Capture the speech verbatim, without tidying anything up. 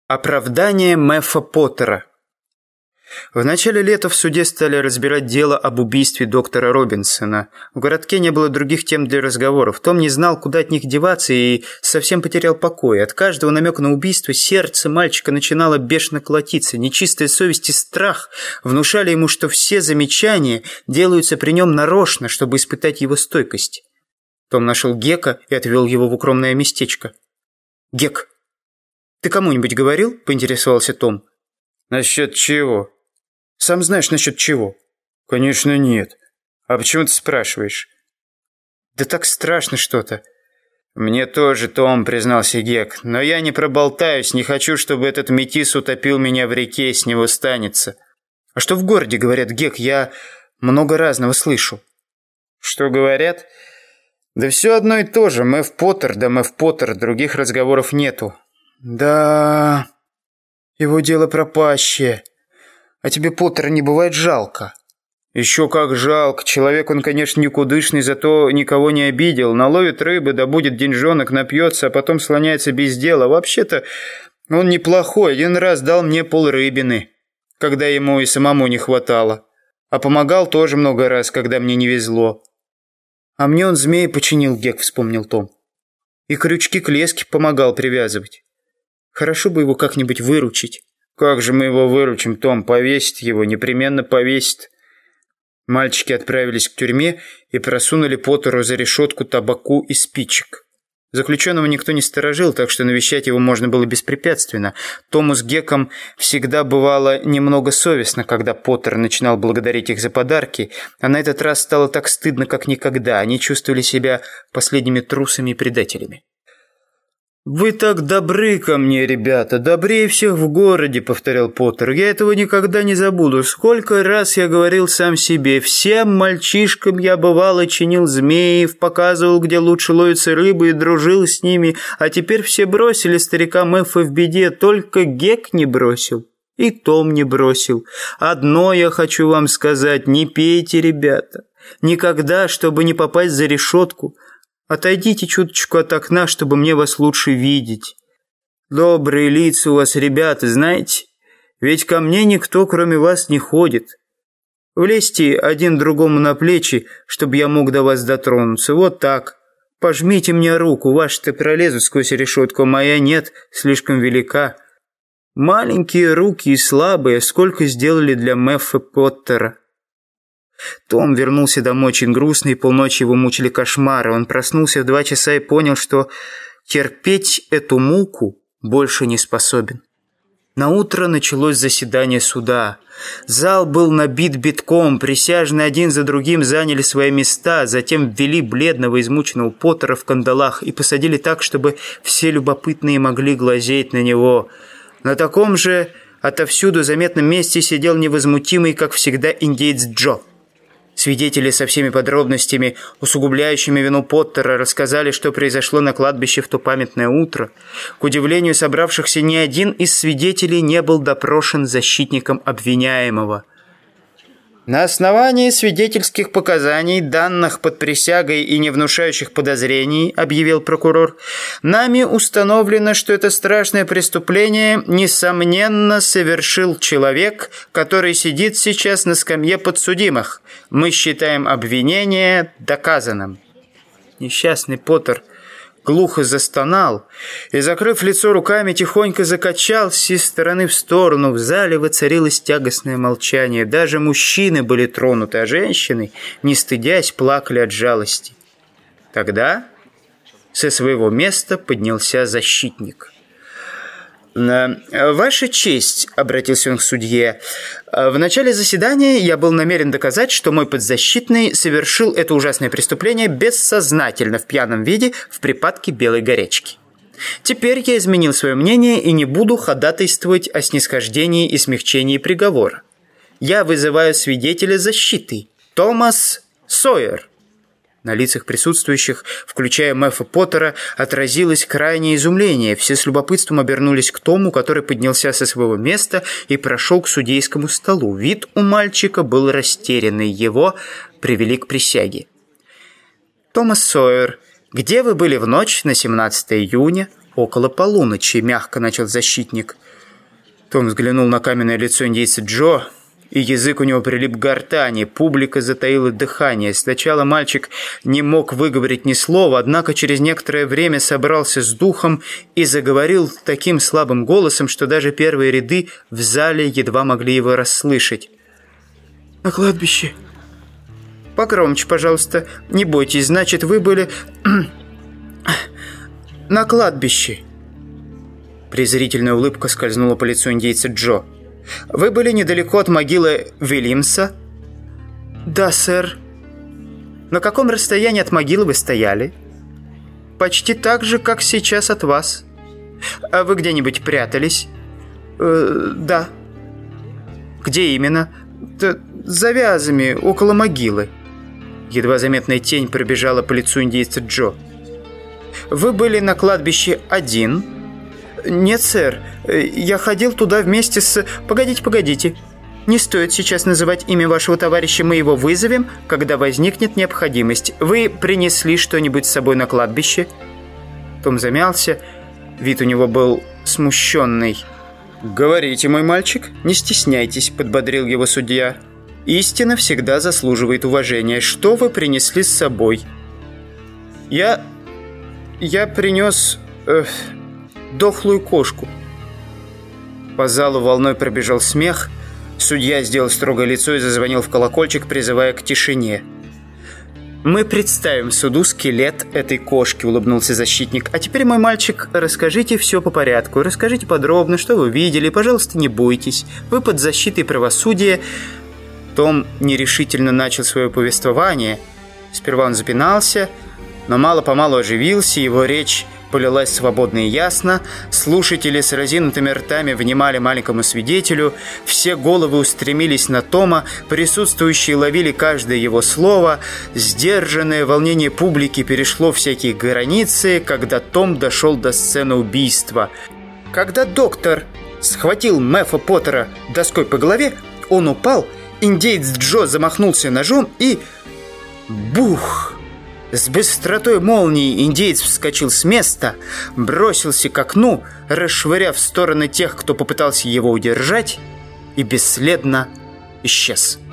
Оправдание Мэффа Поттера. В начале лета в суде стали разбирать дело об убийстве доктора Робинсона. В городке не было других тем для разговоров. Том не знал, куда от них деваться, и совсем потерял покой. От каждого намека на убийство сердце мальчика начинало бешено колотиться. Нечистая совесть и страх внушали ему, что все замечания делаются при нем нарочно, чтобы испытать его стойкость. Том нашел Гека и отвел его в укромное местечко. «Гек, ты кому-нибудь говорил?» – поинтересовался Том. «Насчет чего?» «Сам знаешь, насчет чего?» «Конечно, нет. А почему ты спрашиваешь?» «Да так страшно что-то». «Мне тоже, Том», – признался Гек. «Но я не проболтаюсь, не хочу, чтобы этот метис утопил меня в реке, с него станется». «А что в городе говорят, Гек? Я много разного слышу». «Что говорят?» «Да все одно и то же. Мэфф Поттер, да Мэфф Поттер, других разговоров нету». «Да, его дело пропащее. А тебе Поттера не бывает жалко?» «Еще как жалко. Человек он, конечно, никудышный, зато никого не обидел. Наловит рыбы, да будет деньжонок, напьется, а потом слоняется без дела. Вообще-то он неплохой. Один раз дал мне полрыбины, когда ему и самому не хватало. А помогал тоже много раз, когда мне не везло». «А мне он змеи починил, Гек», — вспомнил Том. «И крючки к леске помогал привязывать. Хорошо бы его как-нибудь выручить». «Как же мы его выручим, Том? Повесить его, непременно повесит». Мальчики отправились к тюрьме и просунули Поттеру за решетку табаку и спичек. Заключенного никто не сторожил, так что навещать его можно было беспрепятственно. Тому с Геком всегда бывало немного совестно, когда Поттер начинал благодарить их за подарки, а на этот раз стало так стыдно, как никогда. Они чувствовали себя последними трусами и предателями. «Вы так добры ко мне, ребята, добрее всех в городе», — повторял Поттер. «Я этого никогда не забуду. Сколько раз я говорил сам себе, всем мальчишкам я бывало чинил змеев, показывал, где лучше ловится рыбы и дружил с ними, а теперь все бросили старика Мэффа в беде, только Гек не бросил. И Том не бросил. Одно я хочу вам сказать, не пейте, ребята. Никогда, чтобы не попасть за решетку. Отойдите чуточку от окна, чтобы мне вас лучше видеть. Добрые лица у вас, ребята, знаете? Ведь ко мне никто, кроме вас, не ходит. Влезьте один другому на плечи, чтобы я мог до вас дотронуться. Вот так. Пожмите мне руку, ваши-то пролезут сквозь решетку, а моя нет, слишком велика. Маленькие руки и слабые, сколько сделали для Мэффа Поттера». Том вернулся домой очень грустный, полночи его мучили кошмары. Он проснулся в два часа и понял, что терпеть эту муку больше не способен. Наутро началось заседание суда. Зал был набит битком, присяжные один за другим заняли свои места, затем ввели бледного измученного Поттера в кандалах и посадили так, чтобы все любопытные могли глазеть на него. На таком же отовсюду заметном месте сидел невозмутимый, как всегда, индеец Джо. Свидетели со всеми подробностями, усугубляющими вину Поттера, рассказали, что произошло на кладбище в то памятное утро. К удивлению собравшихся, ни один из свидетелей не был допрошен защитником обвиняемого. «На основании свидетельских показаний, данных под присягой и не внушающих подозрений, — объявил прокурор, — нами установлено, что это страшное преступление, несомненно, совершил человек, который сидит сейчас на скамье подсудимых. Мы считаем обвинение доказанным». Несчастный Поттер глухо застонал и, закрыв лицо руками, тихонько закачался из стороны в сторону. В зале воцарилось тягостное молчание. Даже мужчины были тронуты, а женщины, не стыдясь, плакали от жалости. Тогда со своего места поднялся защитник. «Ваша честь», — обратился он к судье, — «в начале заседания я был намерен доказать, что мой подзащитный совершил это ужасное преступление бессознательно в пьяном виде в припадке белой горячки. Теперь я изменил свое мнение и не буду ходатайствовать о снисхождении и смягчении приговора. Я вызываю свидетеля защиты, Томас Сойер». На лицах присутствующих, включая Мэффа Поттера, отразилось крайнее изумление. Все с любопытством обернулись к Тому, который поднялся со своего места и прошел к судейскому столу. Вид у мальчика был растерянный. Его привели к присяге. «Томас Сойер, где вы были в ночь на семнадцатое июня? около полуночи», — мягко начал защитник. Том взглянул на каменное лицо индейца Джо, и язык у него прилип к гортани. Публика затаила дыхание. Сначала мальчик не мог выговорить ни слова, однако через некоторое время собрался с духом и заговорил таким слабым голосом, что даже первые ряды в зале едва могли его расслышать. «На кладбище». «Погромче, пожалуйста. Не бойтесь, значит, вы были на кладбище». Презрительная улыбка скользнула по лицу индейца Джо. «Вы были недалеко от могилы Уильямса?» «Да, сэр». «На каком расстоянии от могилы вы стояли?» «Почти так же, как сейчас от вас». «А вы где-нибудь прятались?» э, «Да». «Где именно?» «Т «За вязами, около могилы». Едва заметная тень пробежала по лицу индейца Джо. «Вы были на кладбище один?» «Нет, сэр. Я ходил туда вместе с...» «Погодите, погодите. Не стоит сейчас называть имя вашего товарища, мы его вызовем, когда возникнет необходимость. Вы принесли что-нибудь с собой на кладбище?» Том замялся. Вид у него был смущенный. «Говорите, мой мальчик, не стесняйтесь», — подбодрил его судья. «Истина всегда заслуживает уважения. Что вы принесли с собой?» «Я... я принес... Э... дохлую кошку». По залу волной пробежал смех. Судья сделал строгое лицо и зазвонил в колокольчик, призывая к тишине. «Мы представим суду скелет этой кошки», — улыбнулся защитник. «А теперь, мой мальчик, расскажите все по порядку. Расскажите подробно, что вы видели. Пожалуйста, не бойтесь. Вы под защитой правосудия». Том нерешительно начал свое повествование. Сперва он запинался, но мало-помалу оживился, его речь полилась свободно и ясно. Слушатели с разинутыми ртами внимали маленькому свидетелю. Все головы устремились на Тома, присутствующие ловили каждое его слово. Сдержанное волнение публики перешло всякие границы, когда Том дошел до сцены убийства. Когда доктор схватил Мэфа Поттера доской по голове, он упал, индеец Джо замахнулся ножом и... бух! С быстротой молнии индеец вскочил с места, бросился к окну, расшвыряв в стороны тех, кто попытался его удержать, и бесследно исчез.